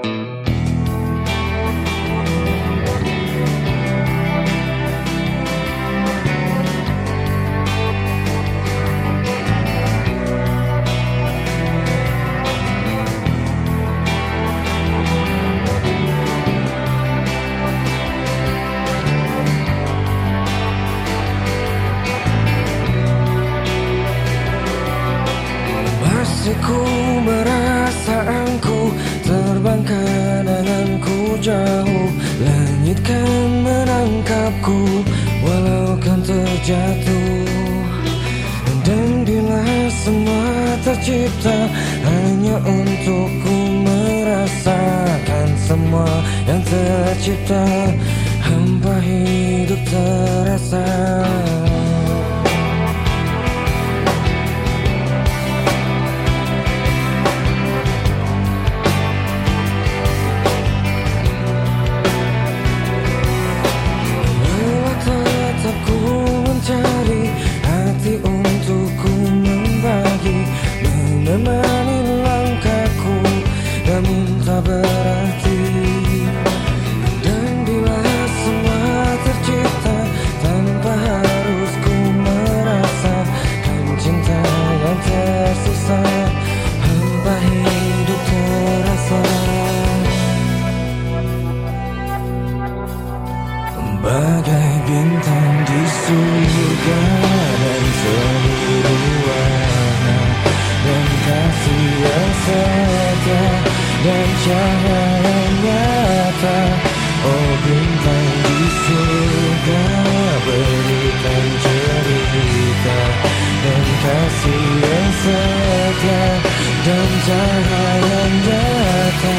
Masih ku merasa engkau terbang kenanganku jauh. Langit kan menangkapku walau kan terjatuh. Dan bila semua tercipta hanya untukku merasakan semua yang tercipta, hampa hidup terasa. Cari hati untukku membagi, menemani langkahku, namun tak berarti. Dan bila semua tercipta tanpa harus ku merasakan cinta yang tersisa, hampa hidup terasa. Bagai bintang di surga dan seluruh warna, dan kasih yang setia dan cahaya yang nyata. Oh bintang di surga, berikan cerita dan kasih yang setia dan cahaya yang nyata.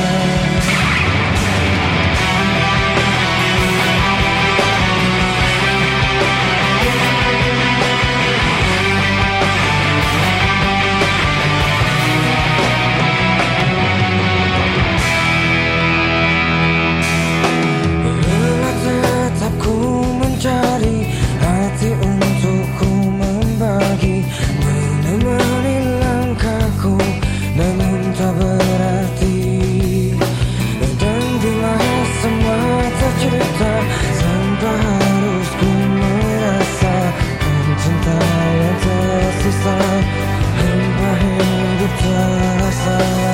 Cari hati untukku membagi, menemani langkahku, namun tak berarti. Dan bila semua tercipta tanpa harus ku merasakan cinta yang tersisa, hampa hidup terasa.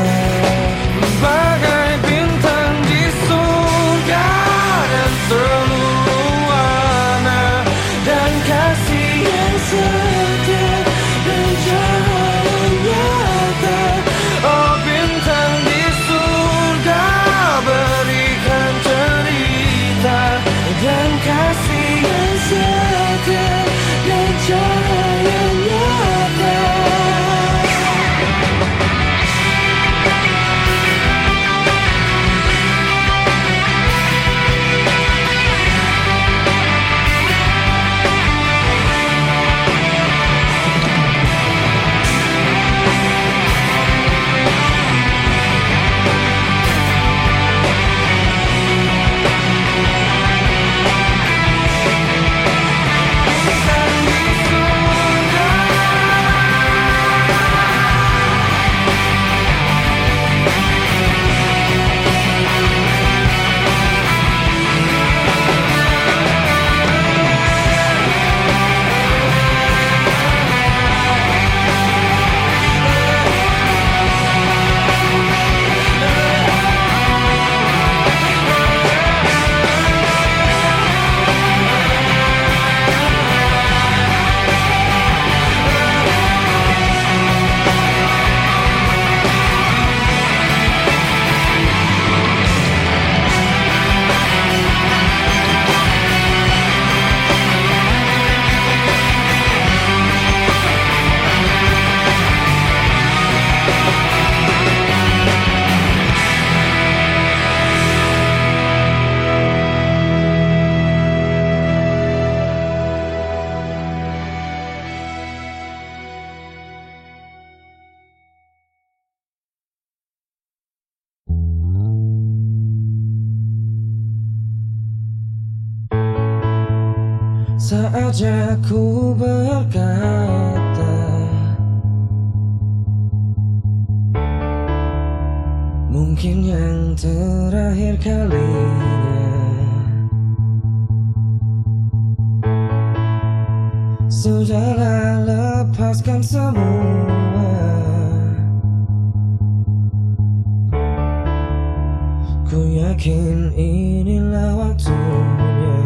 Bagai bintang di surga dan seluruh kasih yang setia dan cahaya nyata. Oh bintang di surga, berikan cerita dan kasih yang setia dan cahaya nyata. Saatnya ku berkata, Mungkin yang terakhir kalinya. Sudahlah, lepaskan semua. Ku yakin inilah waktunya.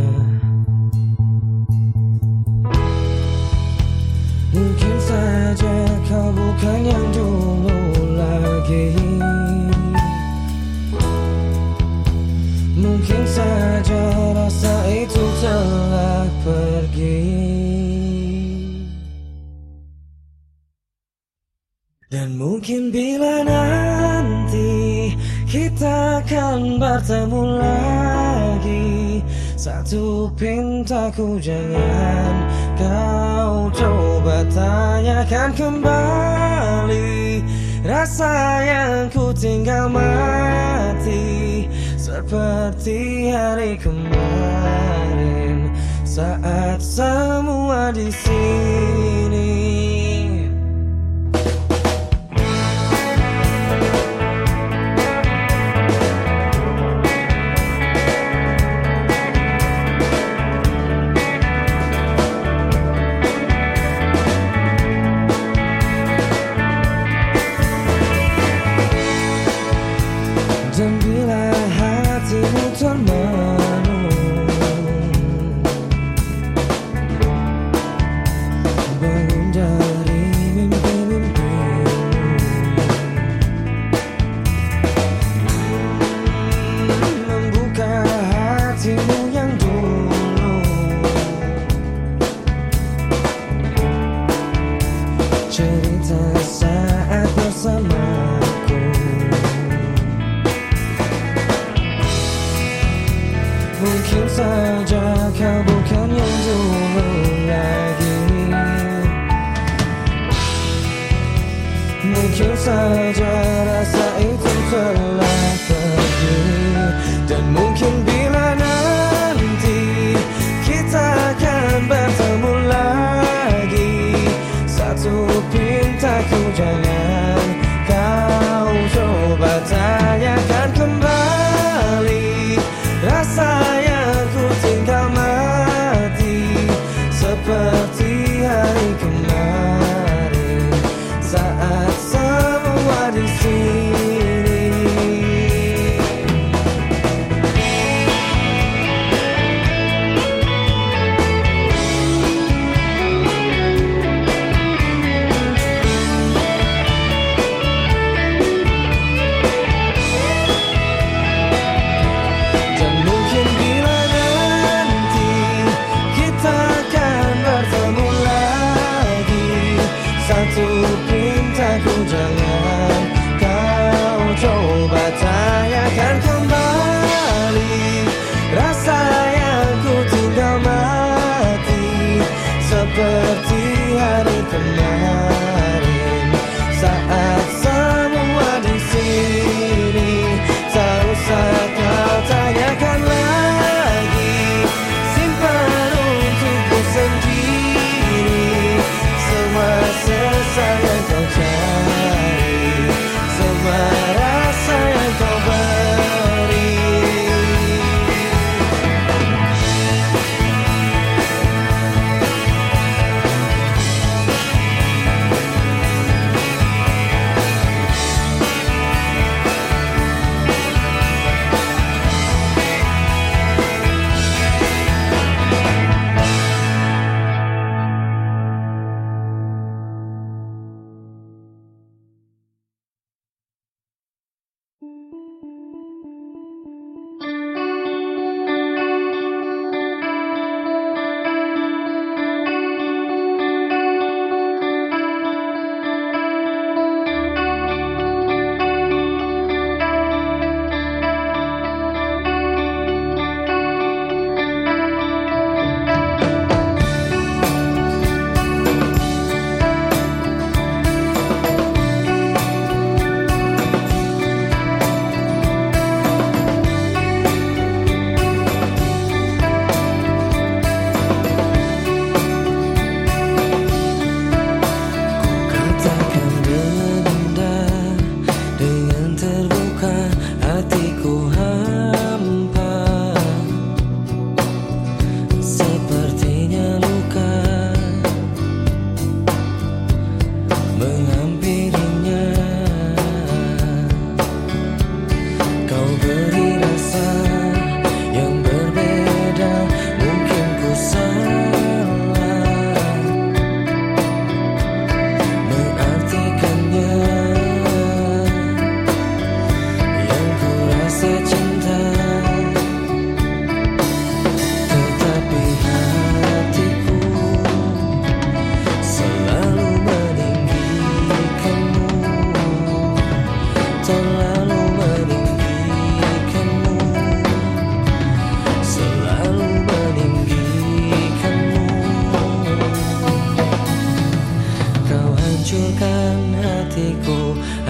Mungkin saja kau bukan yang dulu lagi. Mungkin saja rasa itu telah pergi. Dan mungkin bila nanti kita akan bertemu lagi, satu pintaku jangan kau coba tanyakan kembali. Rasa yang ku tinggal mati seperti hari kemarin saat semua di sini. Dan bila hatimu termenung, bangun dari mimpi-mimpimu, membuka hatimu yang dulu, cerita saat bersamaku. Mungkin saja kau bukan yang dulu lagi. Mungkin saja rasa itu telah pergi. Dan mungkin bila nanti kita akan bertemu lagi, satu pintaku jangan kau coba tanyakan kembali. Rasa yang ku tinggal mati seperti hari kemarin saat semua di sini.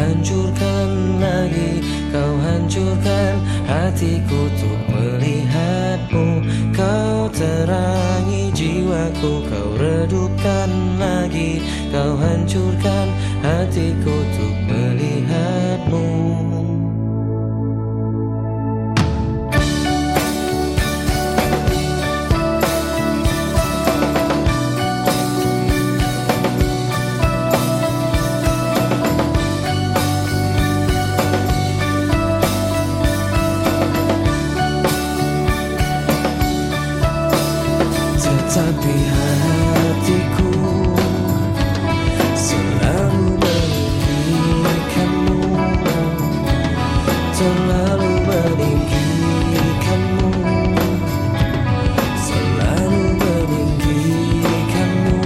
hancurkan lagi, kau hancurkan hatiku untuk melihatmu. Kau terangi jiwaku, kau redupkan lagi, kau hancurkan hatiku untuk melihatmu. Tetapi hatiku selalu meninggikanmu, selalu meninggikanmu, selalu meninggikanmu.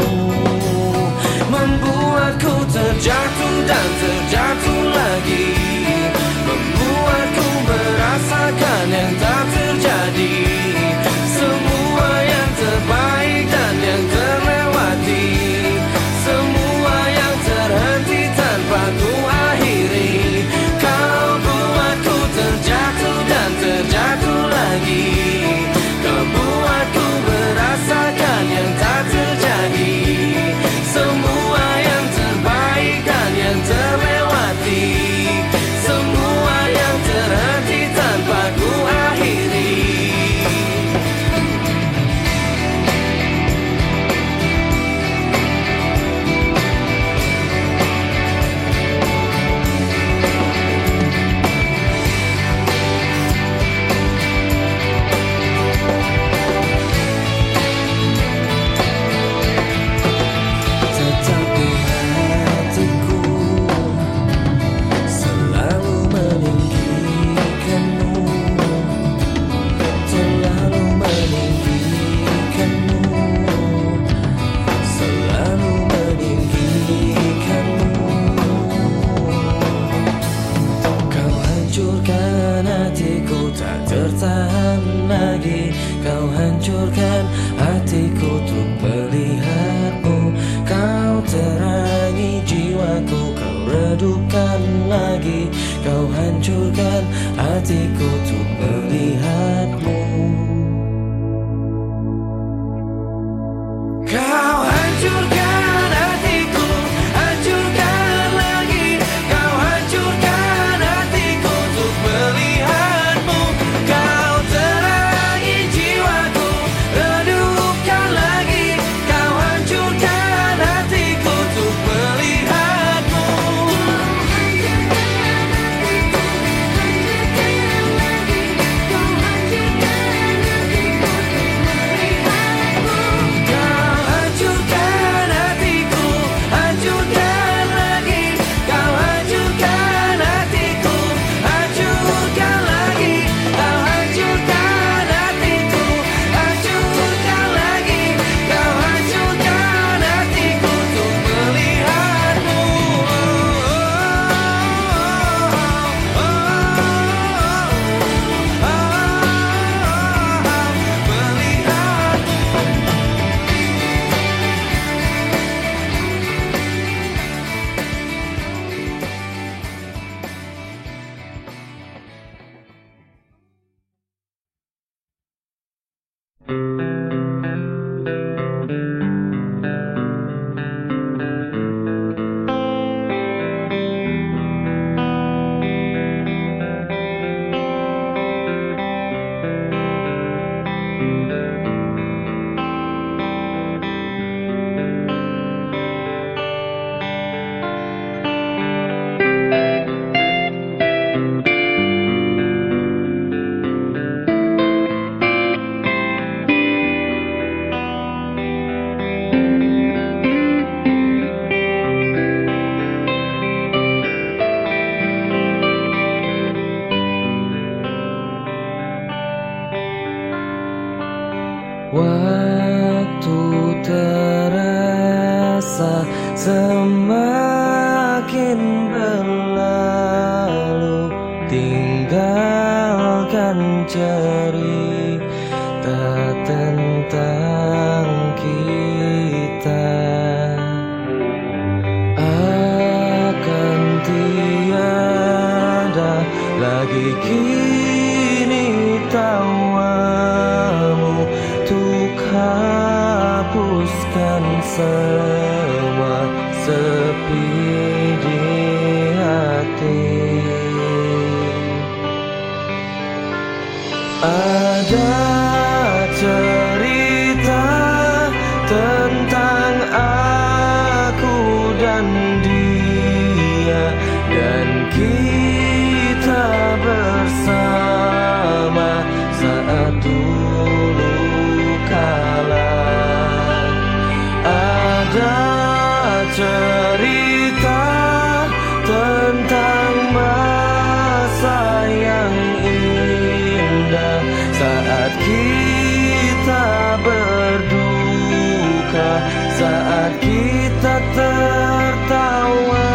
Membuatku terjatuh dan terjatuh lagi, membuatku merasakan yang tak terjadi. Semua yang terbaik dan yang terlewati, semua yang terhenti tanpa ku akhiri. Kau buatku terjatuh dan terjatuh lagi, kau buatku merasakan yang tak terjadi. Semua yang terbaik dan yang terlewati, semua yang terhenti tanpa ku akhiri. Hancurkan hatiku tak tertahan lagi, kau hancurkan hatiku untuk melihatmu. Kau terangi jiwaku, kau redupkan lagi, kau hancurkan hatiku untuk melihatmu. Kau hancurkan hatiku, hancurkan lagi, kau hancurkan hatiku untuk melihatmu. Kau terangi jiwaku, redupkan lagi, kau hancurkan hatiku untuk melihatmu. Waktu terasa semakin berlalu, tinggalkan cerita tentang kita. Akan tiba semua sepi di hati. Ada cerita tentang aku dan dia, dan kita bersama saat dulu kala. Ada cerita tentang masa yang indah saat kita berduka, saat kita tertawa.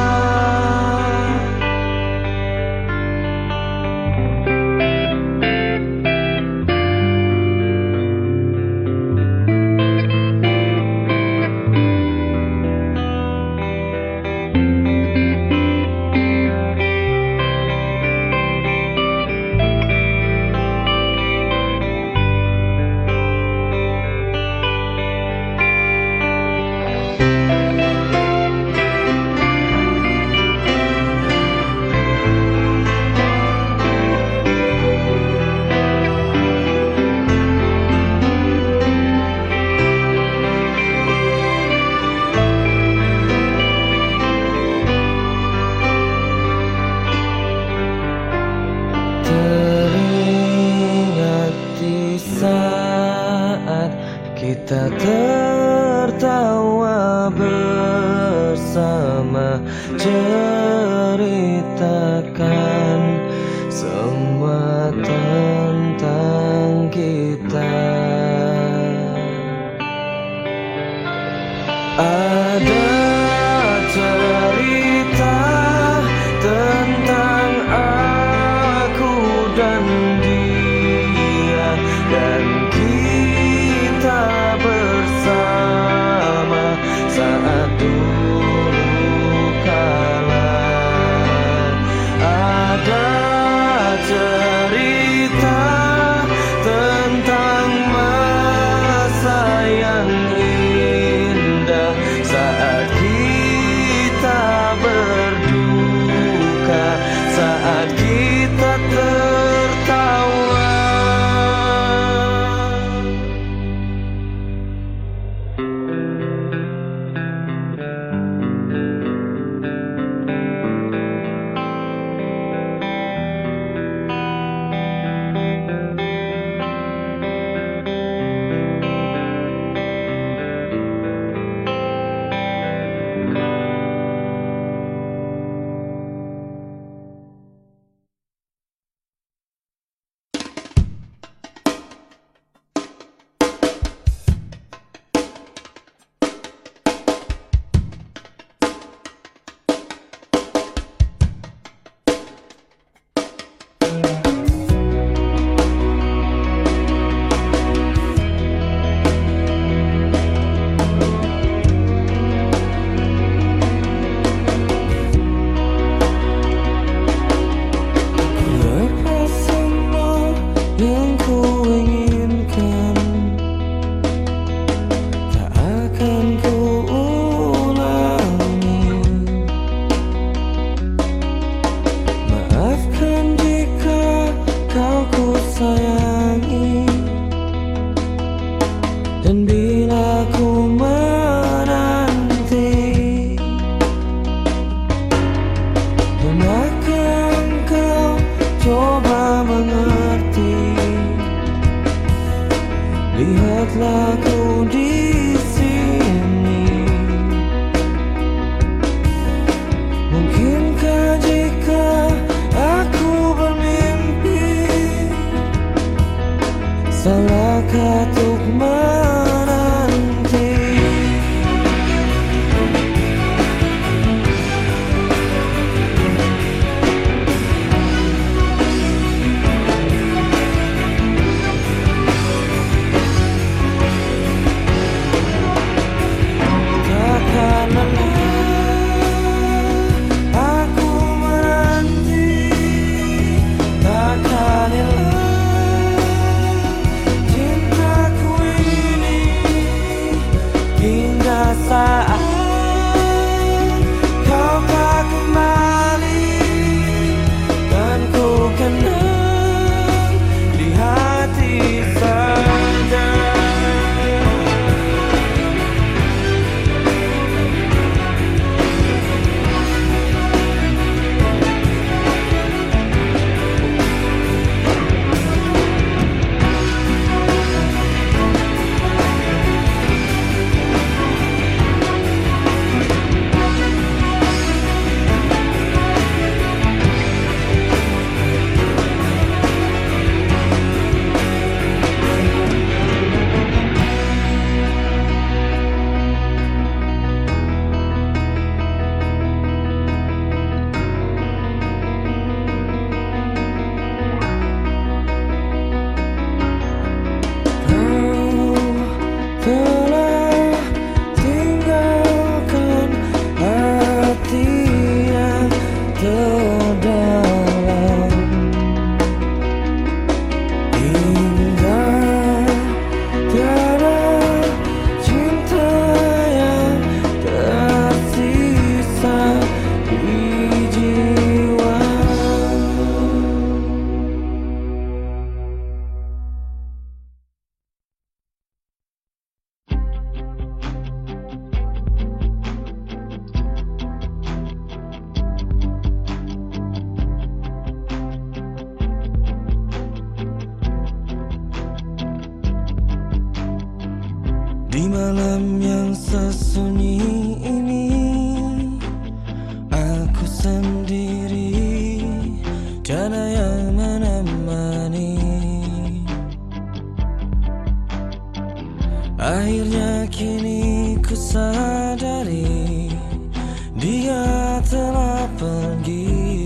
Teringat di saat kita tertawa bersama, ceritakan semua tentang kita. Ada cerita tentang aku dan dia, dan kita bersama saat dulu kala. Ada cerita tentang masa yang indah saat kita berduka, saat kita tertawa. Lepas semua yang ku inginkan, tak akan ku ulangi. Maafkan jika kau ku sayangi, dan bila ku menanti, dan akan kau coba mengerti. Lihatlah ku di sini. Mungkinkah jika aku bermimpi, salahkah untuk menanti? malam yang sesunyi ini, aku sendiri, tiada yang menemani. Akhirnya kini ku sadari, dia telah pergi,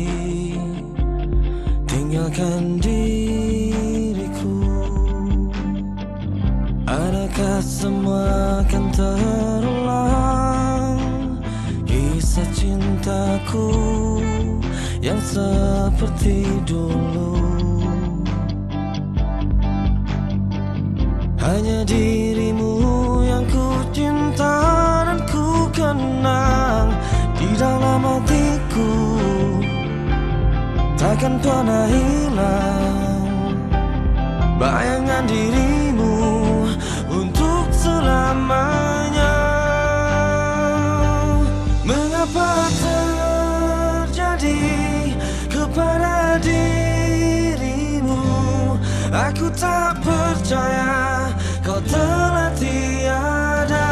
tinggalkan diriku. Adakah semua akan terulang, kisah cintaku yang seperti dulu? Hanya dirimu yang ku cinta dan ku kenang di dalam hatiku, takkan pernah hilang bayangan dirimu untuk selamanya. Mengapa terjadi kepada dirimu? Aku tak percaya kau telah tiada.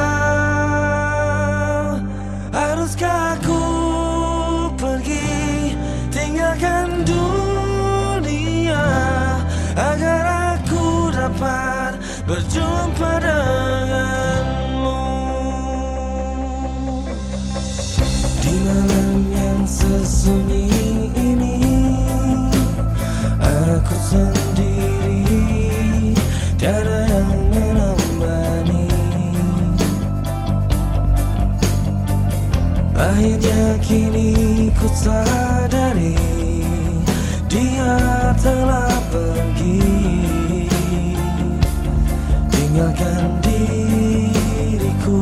Haruskah aku pergi tinggalkan dunia agar aku dapat berjumpa denganmu? Di malam yang sesunyi ini, aku sendiri, tiada yang menemani. Akhirnya kini ku sadari, dia telah pergi, tinggalkan diriku.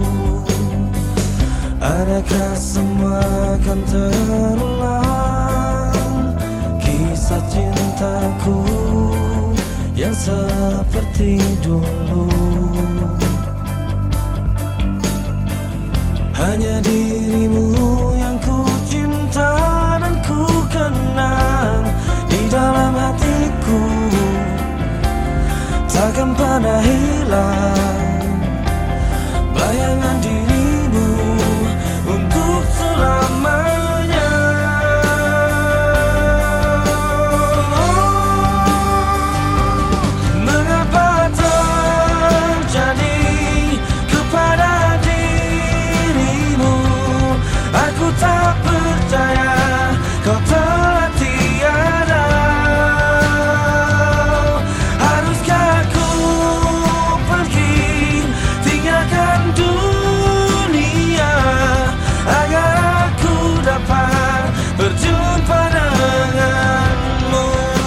Adakah semua akan terulang, kisah cintaku yang seperti dulu? Hanya dirimu yang ku cinta dan ku kenang di dalam hatiku, takkan pernah hilang bayangan dirimu untuk selamanya. Mengapa terjadi kepada dirimu? Aku tak percaya kau telah tiada. Haruskah aku pergi tinggalkan dunia agar aku dapat berjumpa denganmu?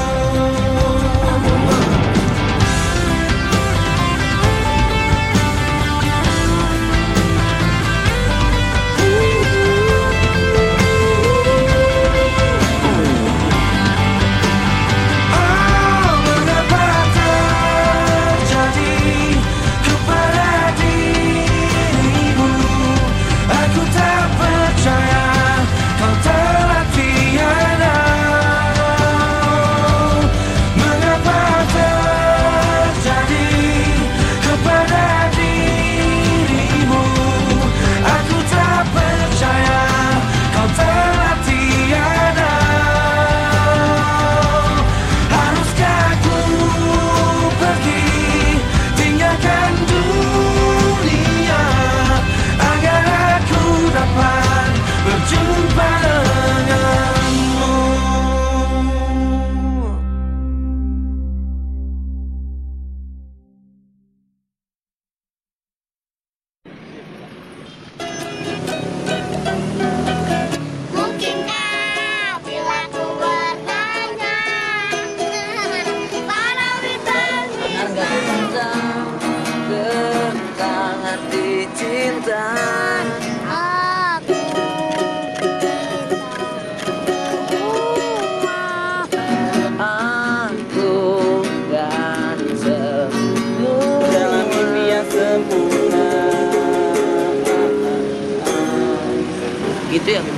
Gitu ya.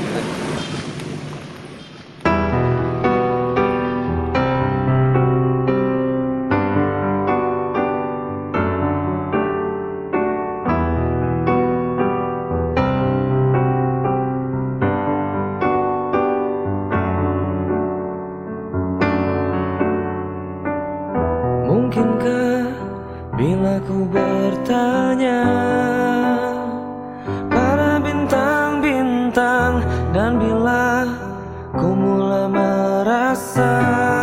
aku bertanya pada bintang-bintang, dan bila ku mulai merasa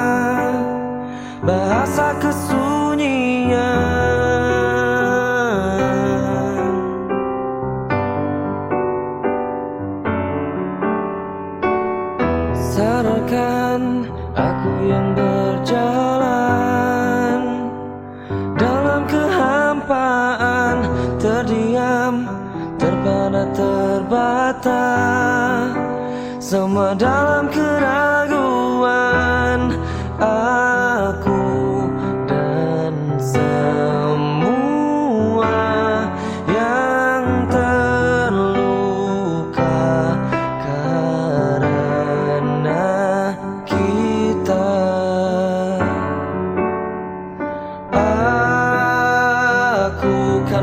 bahasa kesunyian, sadarkan aku yang berjalan dalam kehampaan, terdiam, terpana, terbata, semua dalam keraguan. Aku dan semua yang terluka karena kita. Aku kan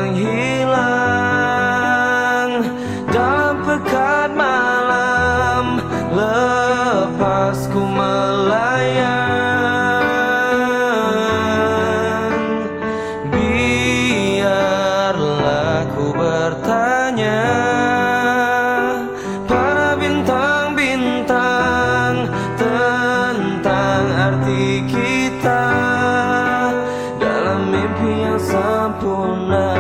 menghilang dalam pekat malam, lepas ku melayang. Biarlah ku bertanya pada bintang-bintang tentang arti kita dalam mimpi yang sempurna.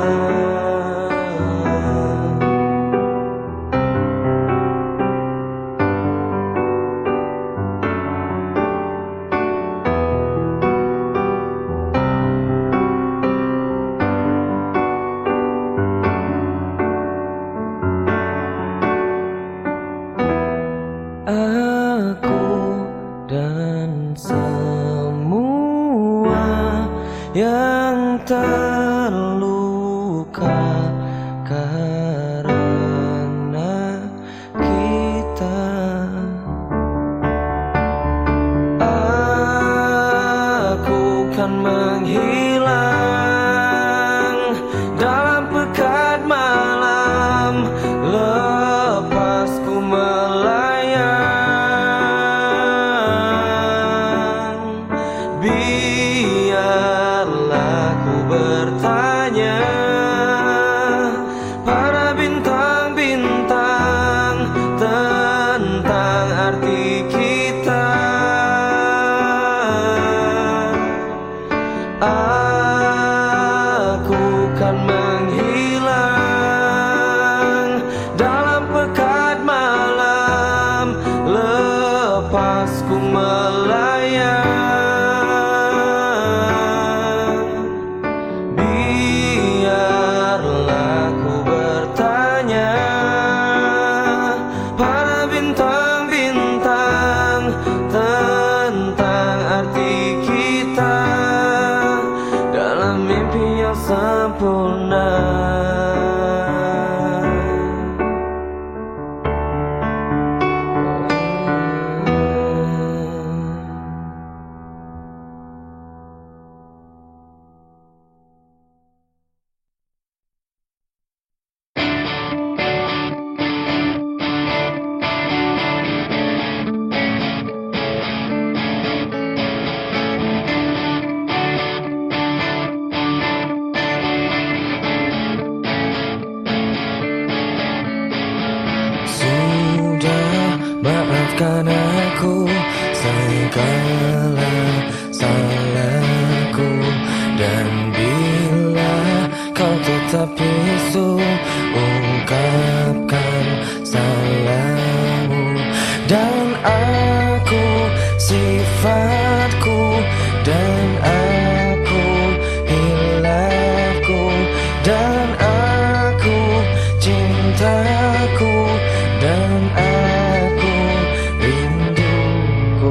Aku dan semua yang terluka karena kita. Aku kan menghilang dalam pekat malam, lepas ku melayang. Biarlah ku bertanya pada bintang-bintang tentang arti kita. Aku kan menghilang dalam pekat malam, lepas ku melayang. Biarlah ku bertanya pada bintang-bintang tentang arti kita dalam mimpi yang sempurna. Maafkan aku segala salahku, dan bila kau tetap bisu, ungkapkan salahmu. Dan aku sifatku, dan aku hilafku, dan aku cintaku, dan aku rinduku.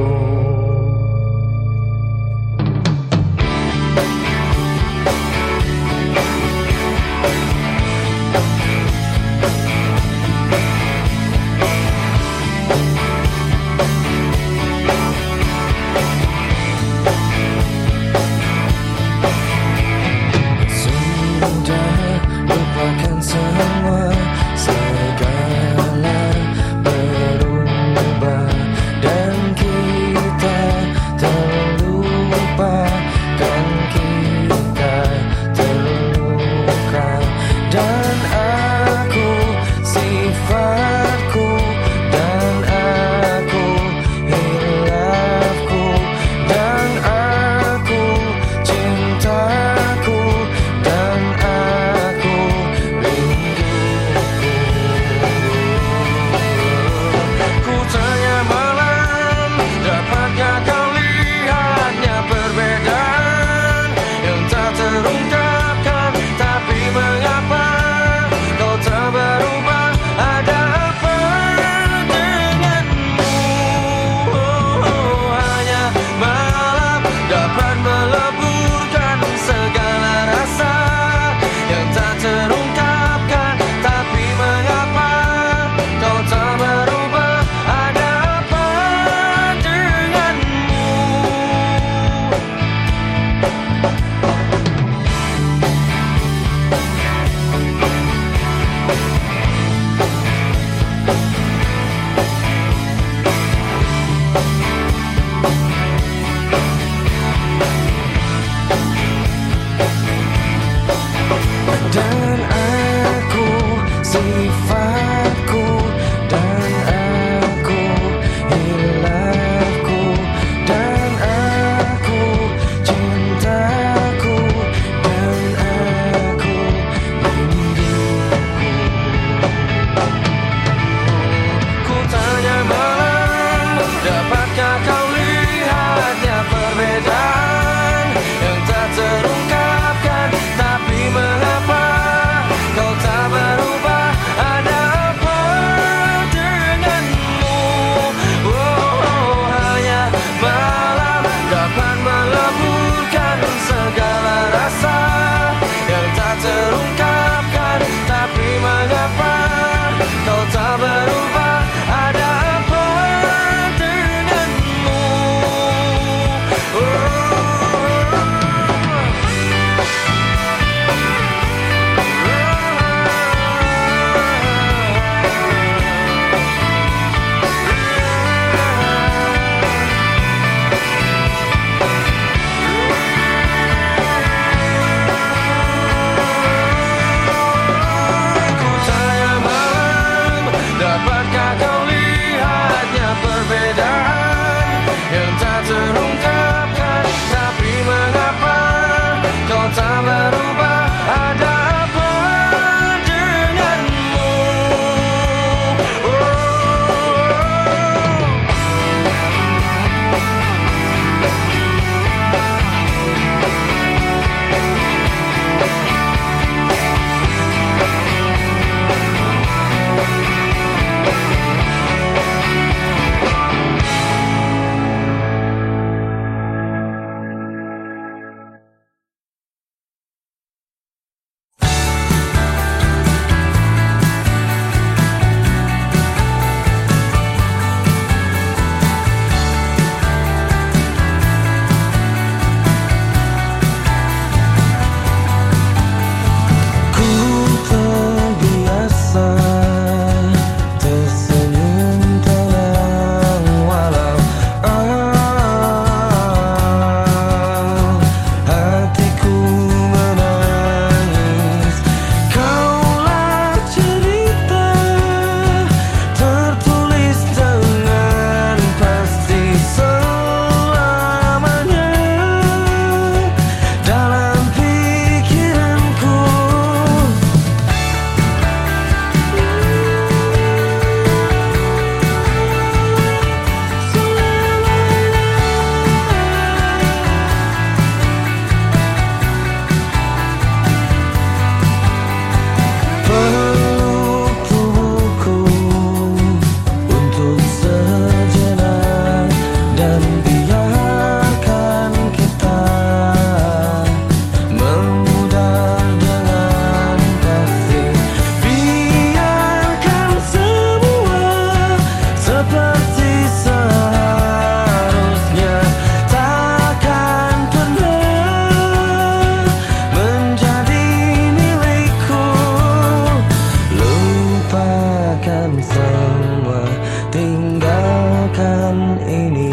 jalan ini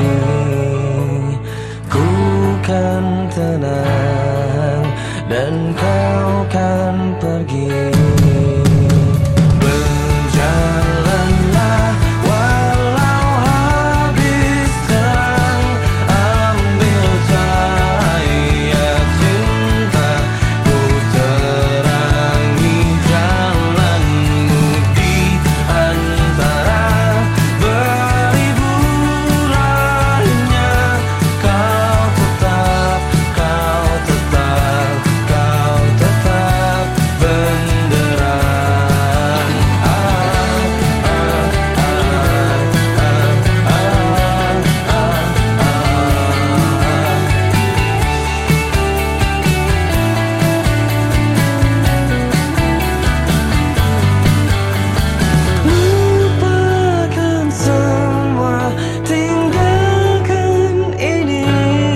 ku kan tenang dan kau kan pergi. Berjalanlah walau habis terang, ambil cahaya cinta, ku terangi jalanmu di antara beribu lainnya. Kau tetap benderang. Lupakan semua, tinggalkan ini,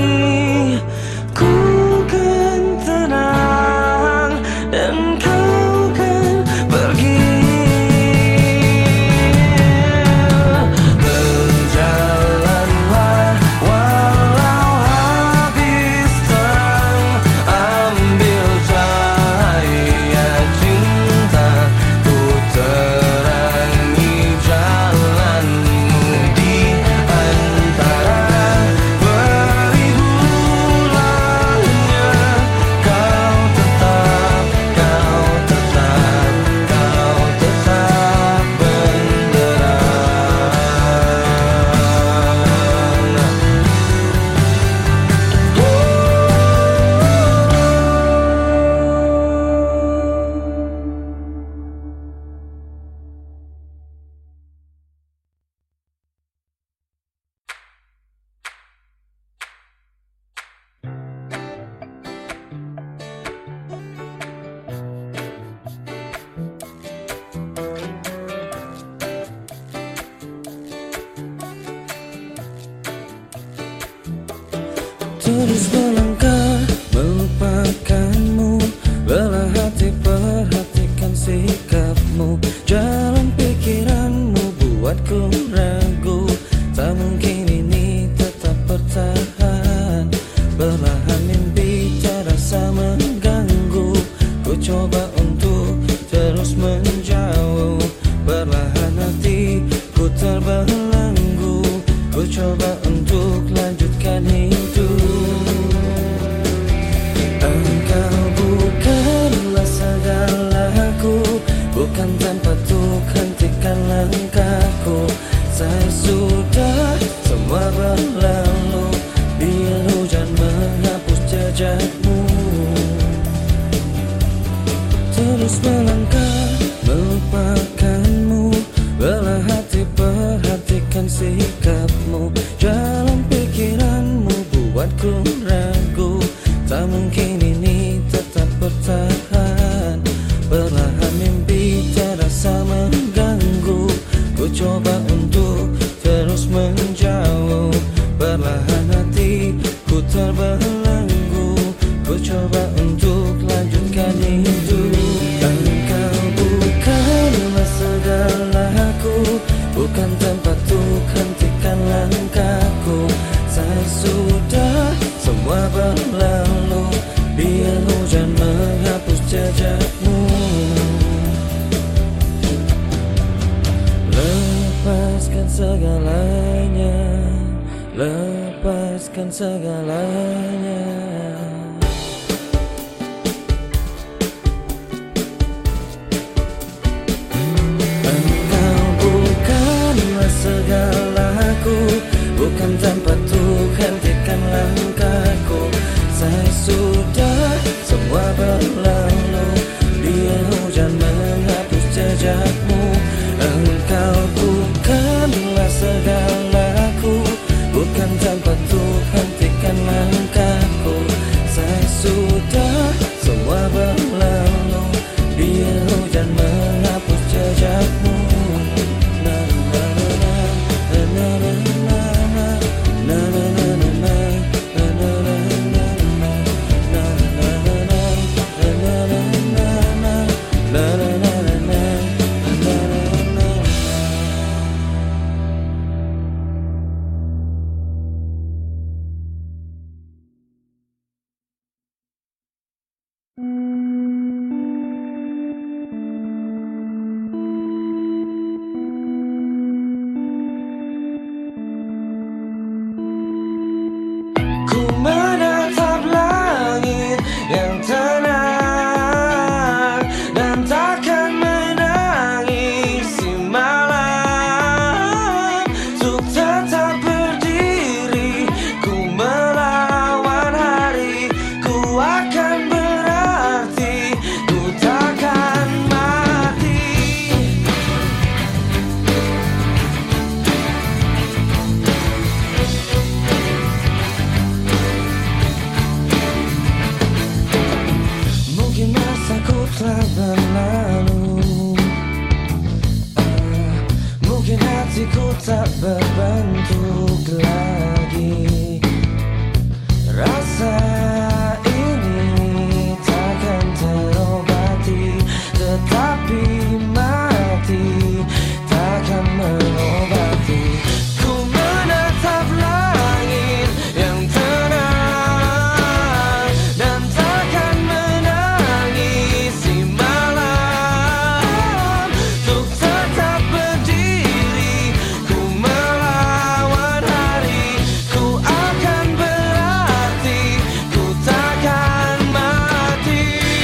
ku kan tenang dan kau kan pergi. Berjalanlah walau habis terang, ambil cahaya cinta, ku terangi jalanmu di antara beribu lainnya. Kau tetap terus melangkah melupakanmu, belah hati perhatikan sikapmu, jalan pikiranmu buatku ragu, tak mungkin ini tetap bertahan. Perlahan mimpi terasa mengganggu, ku coba untuk terus menjauh, perlahan hatiku terbelenggu, ku coba untuk lanjutkan hidup. Engkau bukanlah segalaku, bukan tempatku, hentikan langkahku. Saya sudah semua berlalu, biar hujan menghapus jejakmu. Terus melangkah melupakanmu, belah hati perhatikan sikapmu, jalan pikiranmu buatku ragu, tak mungkin ini tetap bertahan. Perlahan mimpi terasa mengganggu, ku coba untuk terus menjauh, perlahan hatiku terbelenggu, ku coba untuk lanjutkan hidup. Engkau bukanlah segalaku, bukan tempatku, hentikan langkahku. Saya sudah semua berlalu, biar hujan menghapus jejakmu. Lepaskan segalanya, lepaskan segalanya. Engkau bukanlah segalaku, bukan tempatku, hentikan langkahku. Saya sudah semua berlalu, biar hujan menghapus jejakmu. Engkau bukanlah segalaku, bukan tempatku, hentikan langkahku. Saya sudah semua berlalu, biar hujan menghapus jejakmu. Na na na na na na na na na. terbentuk lagi. Rasa ini takkan terobati, tetapi mati takkan mengobati. Ku menatap langit yang tenang dan takkan menangisi malam. Untuk tetap berdiri, ku melawan hari. Ku akan berarti, ku takkan mati.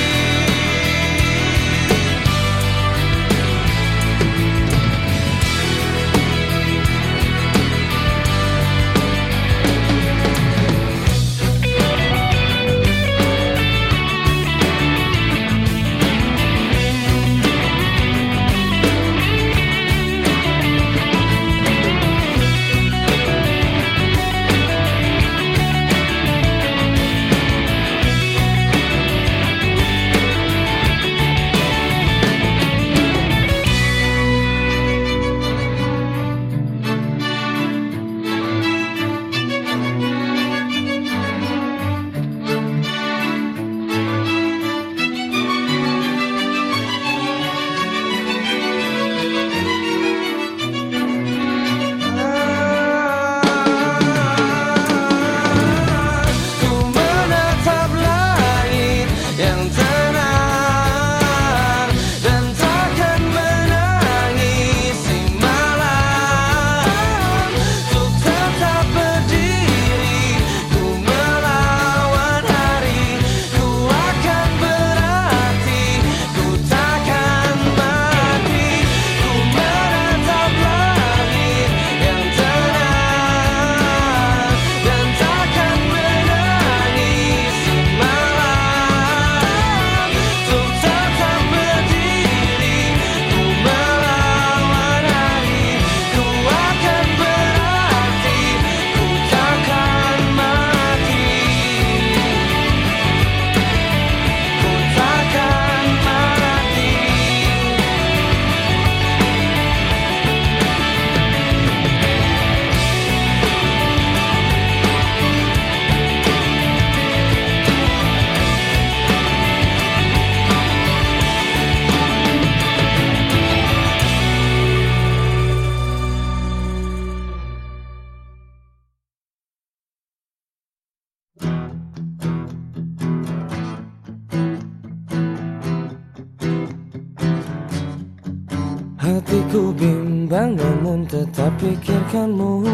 Hatiku bimbang namun tetap pikirkanmu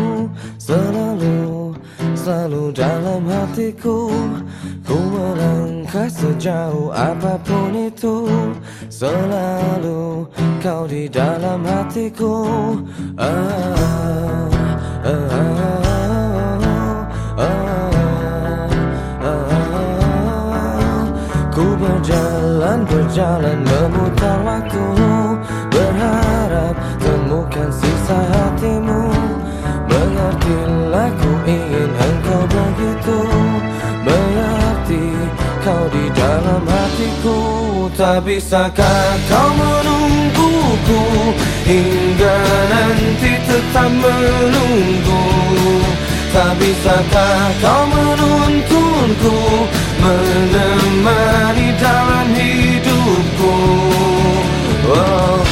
selalu, selalu dalam hatiku. Ku melangkah sejauh apapun itu, selalu kau di dalam hatiku. Ku berjalan memutar waktu, berharap temukan sisa hatimu. Mengertilah ku ingin engkau begitu, berarti kau di dalam hatiku. Tak bisakah kau menungguku hingga nanti tetap menunggu? Tak bisakah kau menuntunku, menemani dalam hidupku? Oh.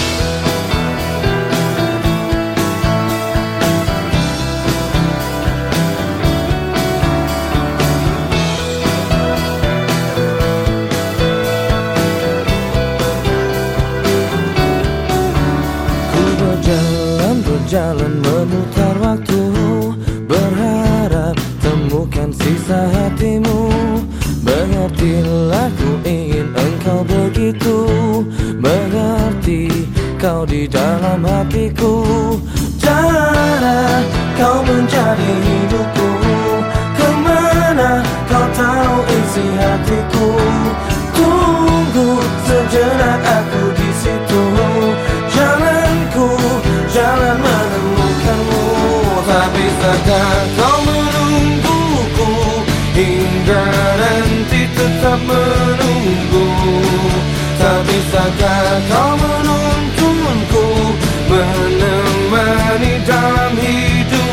Berjalan memutar waktu, berharap temukan sisa hatimu. Mengertilah ku ingin engkau begitu, mengerti kau di dalam hatiku. Cara kau menjadi hidupku, kemana kau tahu isi hatiku. Tunggu sejenak aku di situ, jalanku jalan menemukanmu. Tak bisakah kau menungguku hingga nanti tetap menunggu? Tak bisakah kau menuntunku, menemani dalam hidup?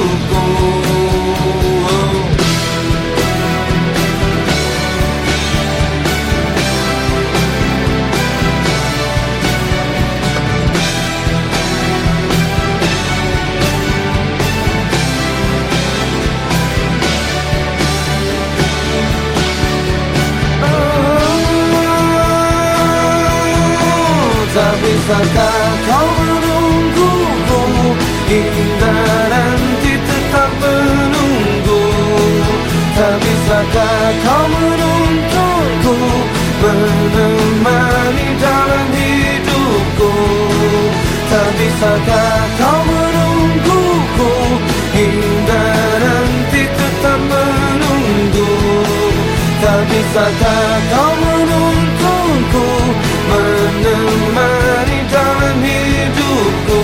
Tak bisakah kau menungguku hingga nanti tetap menunggu? Tak bisakah kau menuntunku menemani dalam hidupku? Tak bisakah kau menungguku hingga nanti tetap menunggu? Tak bisakah kau menuntunku menemani dalam hidupku?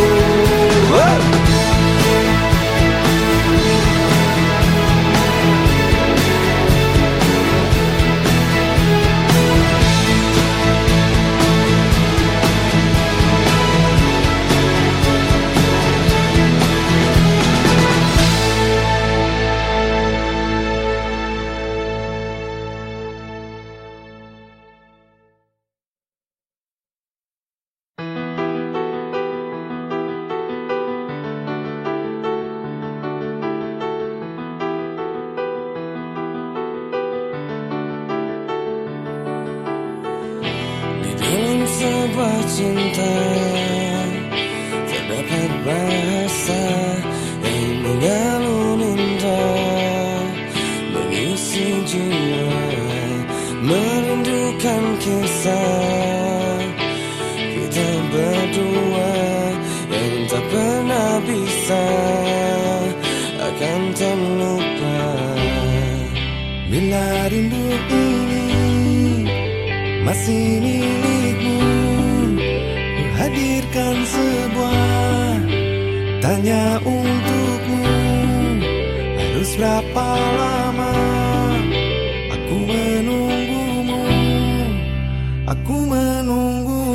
Sebuah cinta terdapat bahasa yang mengalun indah, mengisi jiwa, merindukan kisah kita berdua yang tak pernah bisa akan terlupa. Bila rindu ini masih milikmu, ku hadirkan sebuah tanya untukmu. Harus berapa lama aku menunggumu? Aku menunggumu.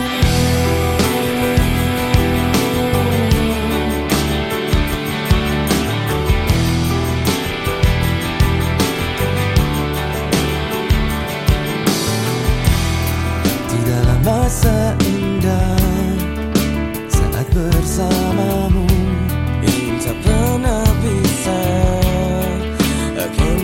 Masa indah saat bersamamu yang tak pernah bisa akan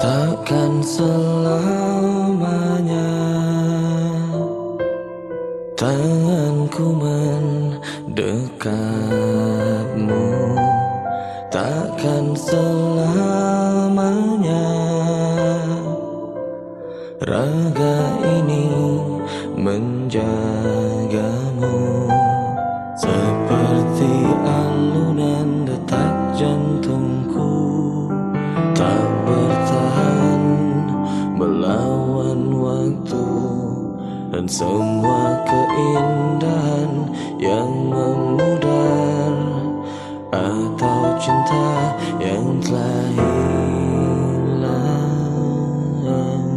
Takkan selamanya tanganku mendekapmu, takkan selamanya raga ini menjagamu. Seperti alunan detak jantungku tak bertahan melawan waktu, dan semua keindahan yang memudar atau cinta yang telah hilang.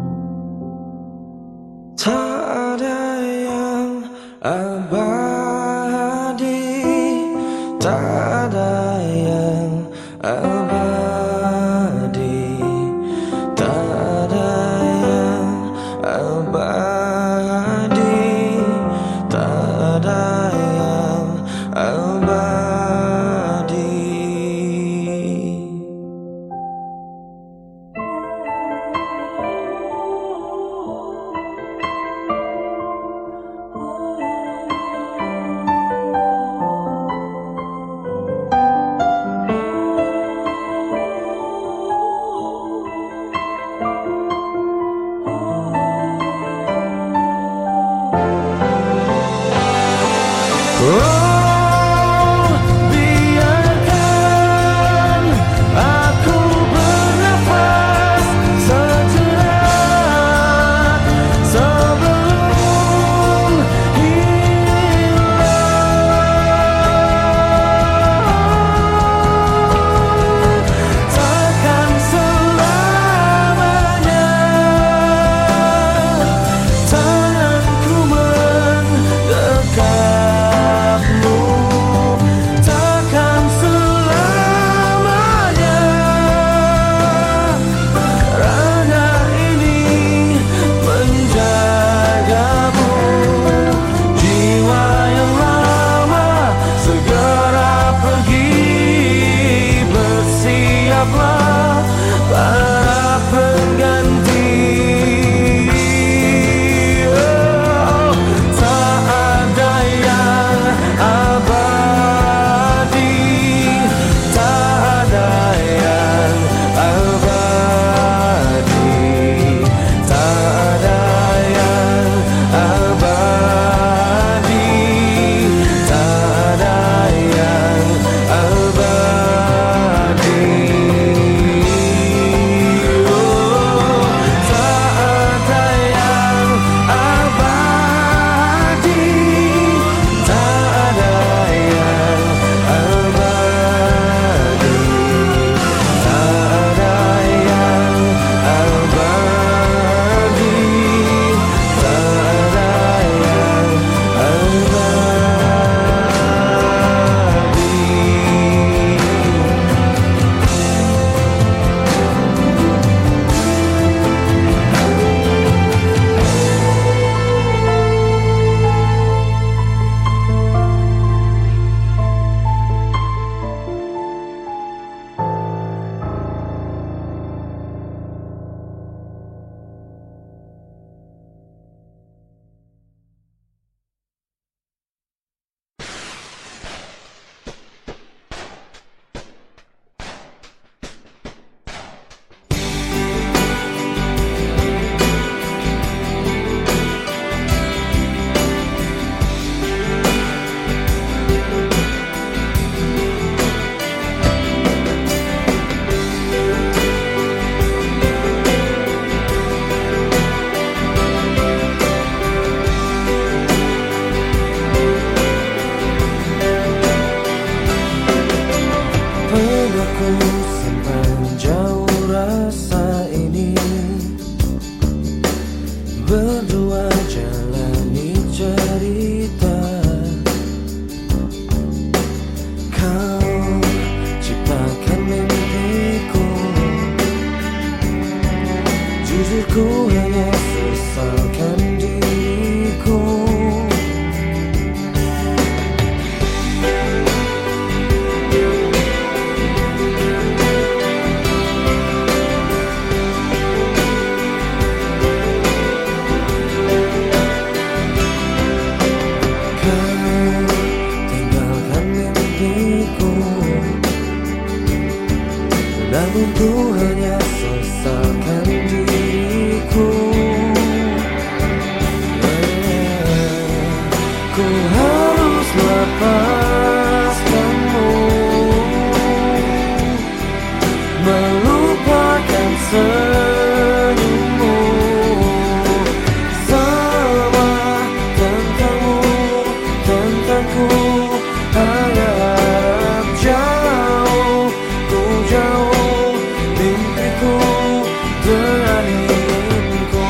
Tak ada yang abadi, tak ada yang abadi, tak ada yang abadi, tak ada yang abadi. Oh, biarkan aku bernafas sejenak sebelum hilang. Takkan selamanya tanganku mendekat. Para pengganti, oh, tak ada yang abadi, tak ada yang abadi, tak ada yang abadi, tak ada yang abadi. Simpan jauh rasa ini, berdua jalani cerita. Kau ciptakan mimpiku, jujur ku hanya sesalkan diriku. namun ku hanya sesalkan diriku. Ku harus lepaskanmu, melupakan senyummu. Semua tentangmu, tentangku, harap jauh, ku jauh, mimpiku dengan inginku.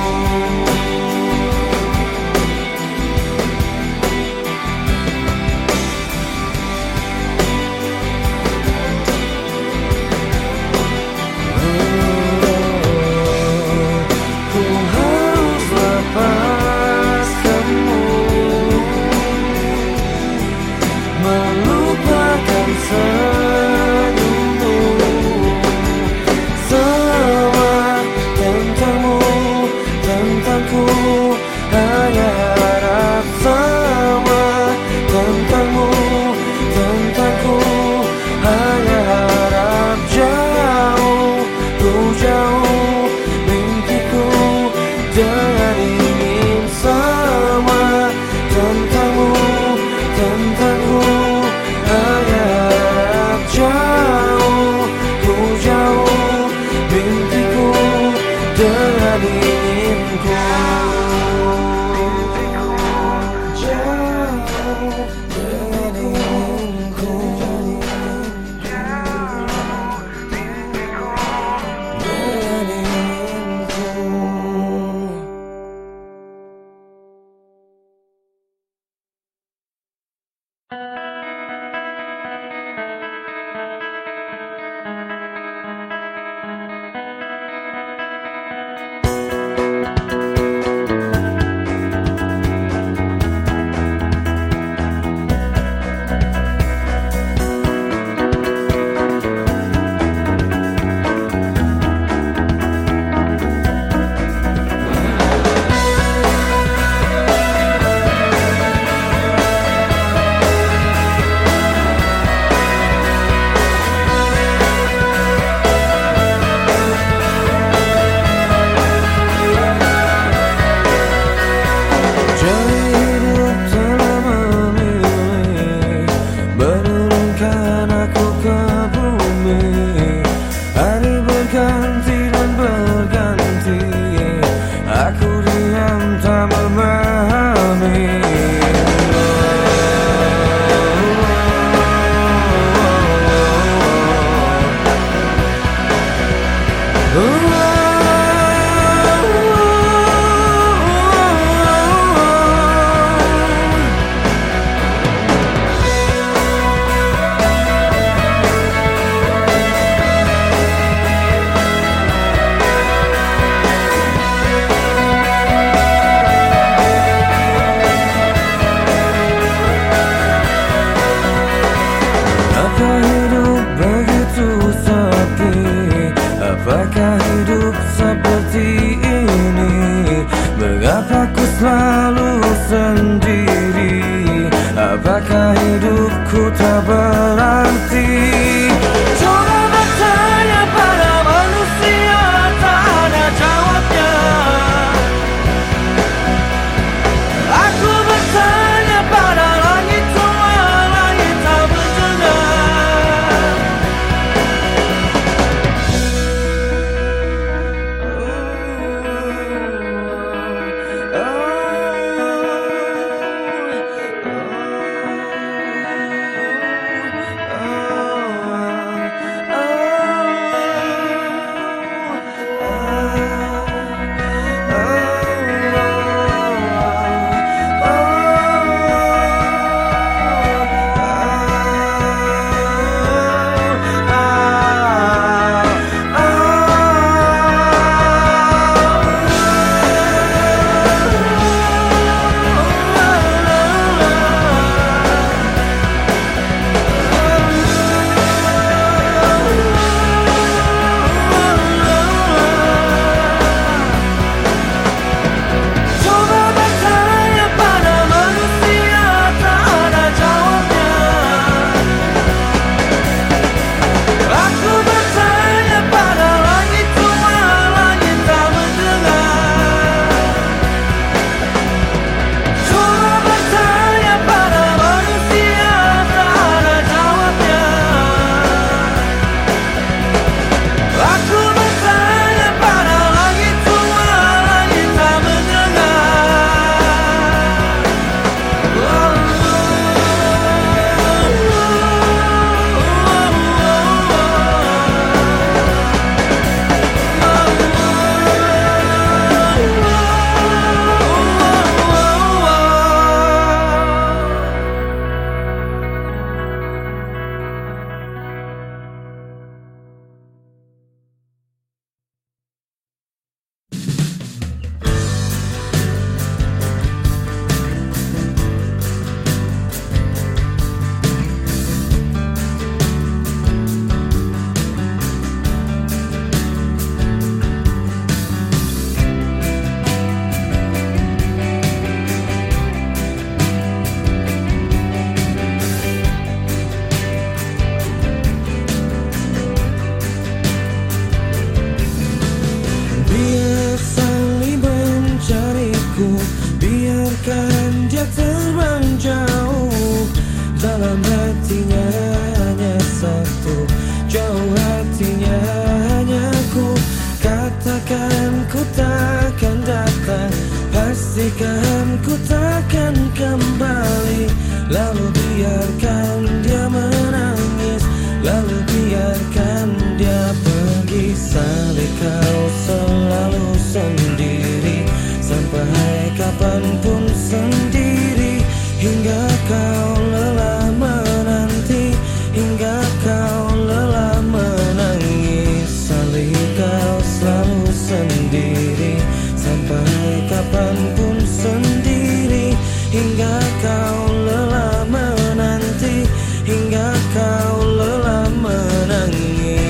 dia terbang jauh. Dalam hatinya hanya satu, jauh hatinya hanya ku. Katakan ku takkan datang, pastikan ku takkan kembali. Lalu biarkan dia menangis, lalu biarkan dia pergi. Salih kau selalu sendiri, sampai kapanpun sendiri. Hingga kau lelah menanti, hingga kau lelah menangis. Salih kau selalu sendiri, sampai kapanpun sendiri. Hingga kau lelah menanti, hingga kau lelah menangis.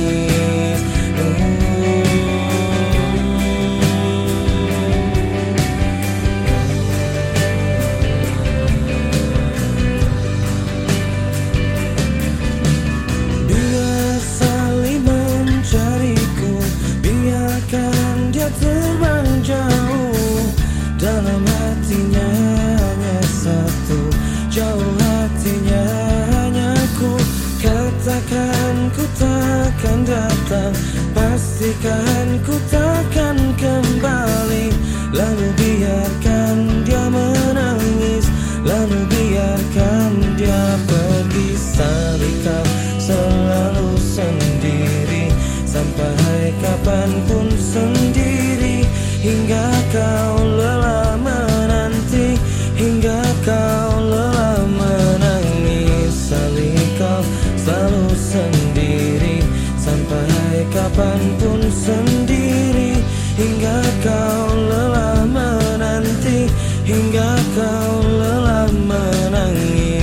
Biar saling mencariku, biarkan dia terbang jauh. Dalam hatinya hanya satu, jauh hatinya hanya ku. Katakan ku takkan datang, pastikan ku takkan kembali. Lalu biarkan dia menangis, lalu biarkan dia pergi. Salih kau selalu sendiri, sampai kapanpun sendiri. Hingga kau lelah menanti, hingga kau lelah menangis. Salih kau selalu sendiri, sampai kapanpun sendiri. Hingga kau lelah menanti, hingga kau lelah menangis.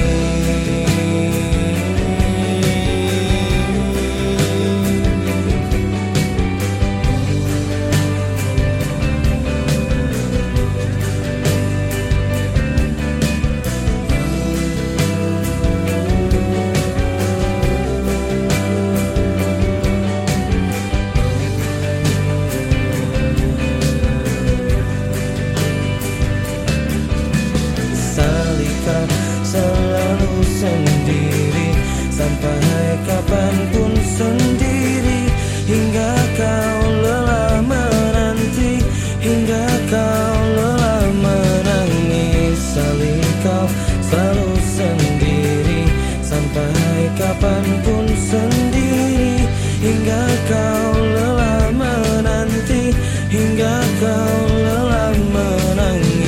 Selalu sendiri, sampai kapanpun sendiri. Hingga kau lelah menanti, hingga kau lelah menangis. Salih kau selalu sendiri, sampai kapanpun sendiri. Hingga kau lelah menanti, hingga kau lelah menangis.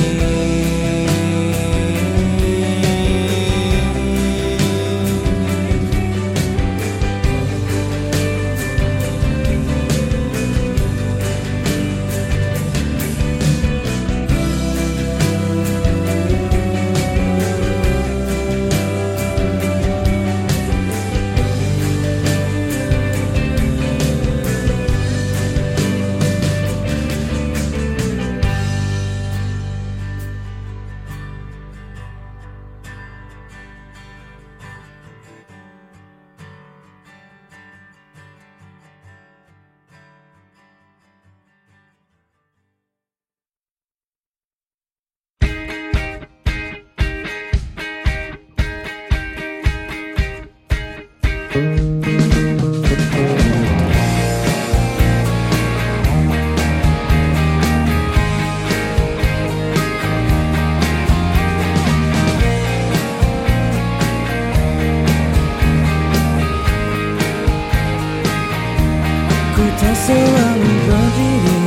Ku tak selalu berdiri,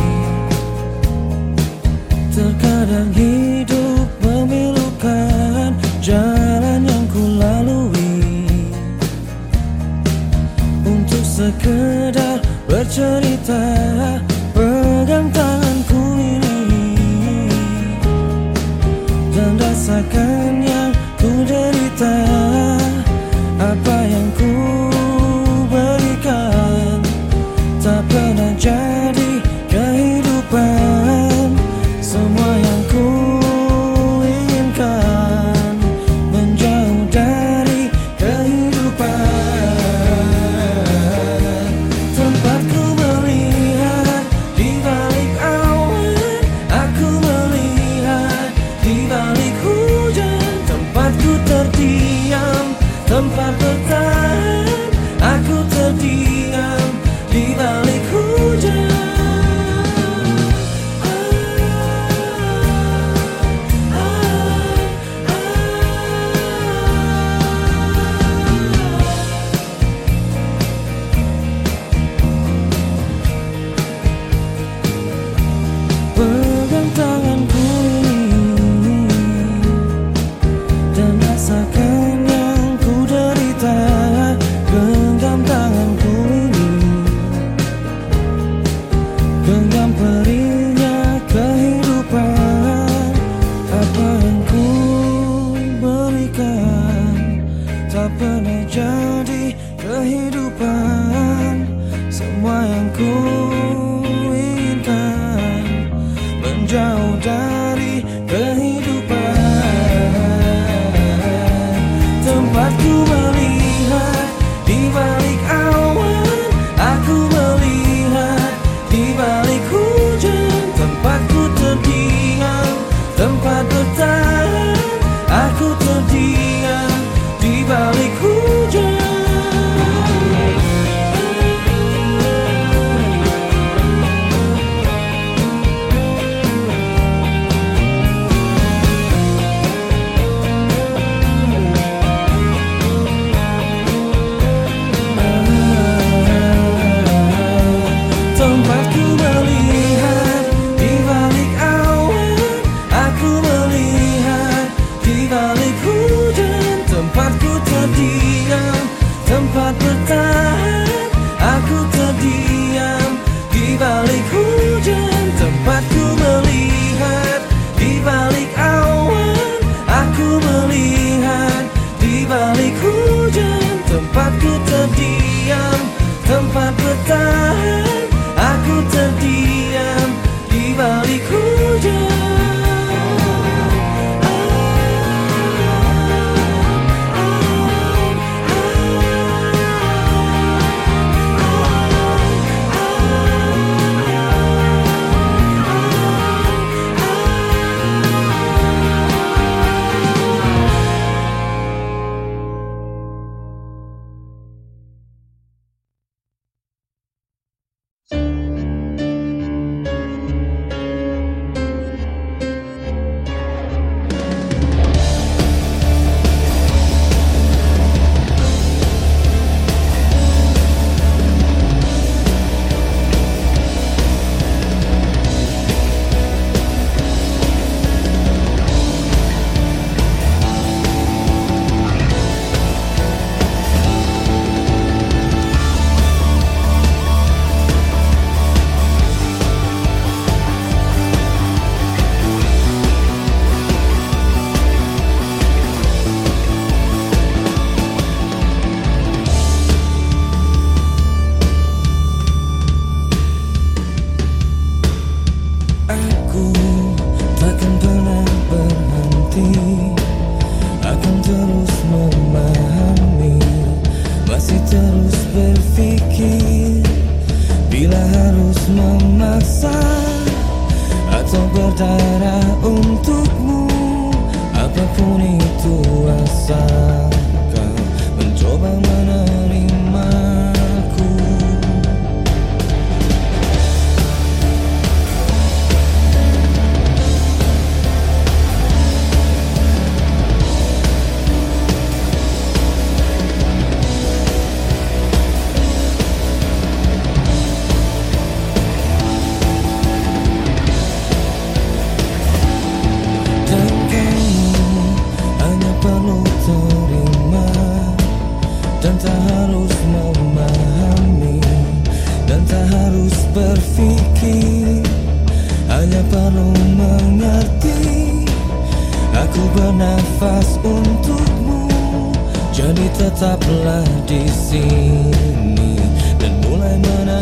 terkadang hidup memilukan jalan yang ku lalui. Untuk sekedar bercerita, pegang tanganku ini dan rasakan yang ku derita. Apa yang ku berikan tak pernah jadi kehidupan. Semua yang ku inginkan menjauh dari kehidupan. Tempat ku melihat di balik awan, aku melihat di balik Aku inginkan menjauh dari kehidupan, tempatku melihat di balik awan, aku melihat di balik hujan, tempatku terdiam, tempat bertahan, aku terdiam di balik hujan. Tempatku melihat di balik awan, aku melihat di balik hujan, tempatku terdiam, tempat bertahan, aku terdiam di balik hujan, tempatku melihat di balik awan, aku melihat di balik hujan, tempatku terdiam, tempat bertahan, aku terdiam di balik hujan. Aku takkan pernah berhenti, akan terus memahami, masih terus berpikir, bila harus memaksa atau berdarah untukmu, apapun itu asalkan mencoba menerimaku. Dan kamu hanya perlu terima, dan tak harus memahami, dan tak harus berpikir, hanya perlu mengerti. Aku bernafas untukmu, jadi tetaplah di sini dan mulai